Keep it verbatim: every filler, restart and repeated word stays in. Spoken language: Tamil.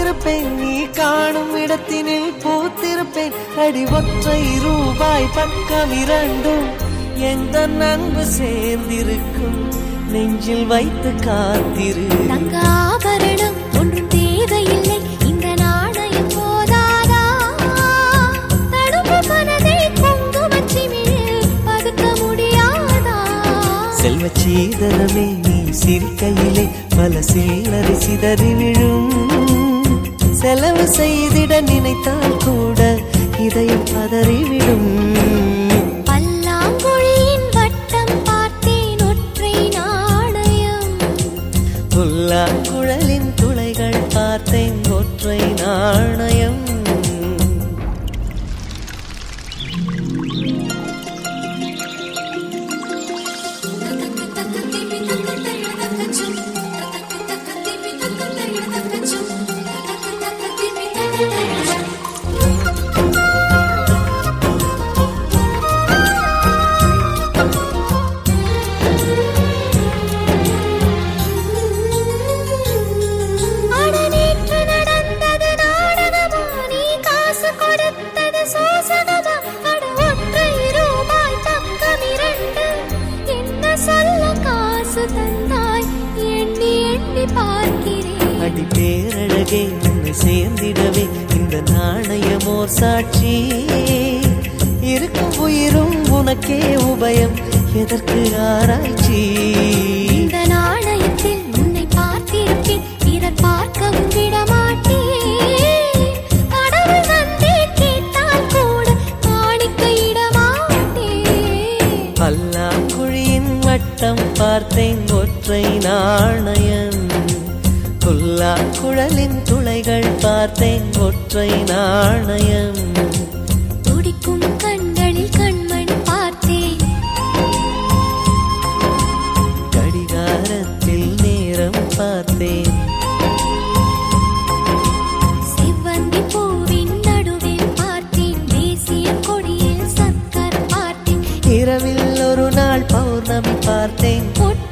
காத்திருப்பேன், நீ காணும் இடத்தினில் பூத்திருப்பேன். அடி ஒற்றை ரூபாய் பக்கம் இரண்டும் எந்த அன்பு சேர்ந்திருக்கும், நெஞ்சில் வைத்து காத்திரு. தங்க ஆபரணம் ஒன்றும் தேவையில்லை, இந்த நாணயம் போதாதா? தடுப்பு மனதை குங்குமச்சிமிழில் பதுக்க முடியாதா? செல்வ சீதரமே நீ சிரிக்கையிலே பல சில்லறை சிதறி விழும். செலவு செய்திட நினைத்தால் கூட இதயம் பதறிவிடும். பல்லாங்குழியின் வட்டம் பார்த்தேன் ஒற்றை நாணயம், புல்லாங்குழலின் துளைகள் பார்த்தேன் ஒற்றை நாணயம். அடி பேரழகே உன்னை சேர்ந்திடவே இந்த நாணயமோர் சாட்சி. இருக்கும் உயிரும் உனக்கே உபயம், எதற்கு ஆராய்ச்சி? இந்த நாணயத்தில் உன்னை பார்த்திருப்பேன், பிறர் பார்க்கவும் விடமாட்டேன். கடவுள் வந்தே கேட்டால் கூட காணிக்கையிடமாட்டேன். பல்லாங்குழியின் வட்டம் பார்த்தேன் ஒற்றை நாணயம், புல்லாங்குழலின் துளைகள் பார்த்தேன் ஒற்றை நாணயம். துடிக்கும் கண்களில் கண்மண் பார்த்தேன், கடிகாரத்தில் நேரம் பார்த்தேன். செவ்வந்தி பூவின் நடுவில் பார்த்தேன், தேசிய கொடியில் சக்கரம் பார்த்தேன். இரவில் ஒரு நாள் பௌர்ணமி பார்த்தேன்,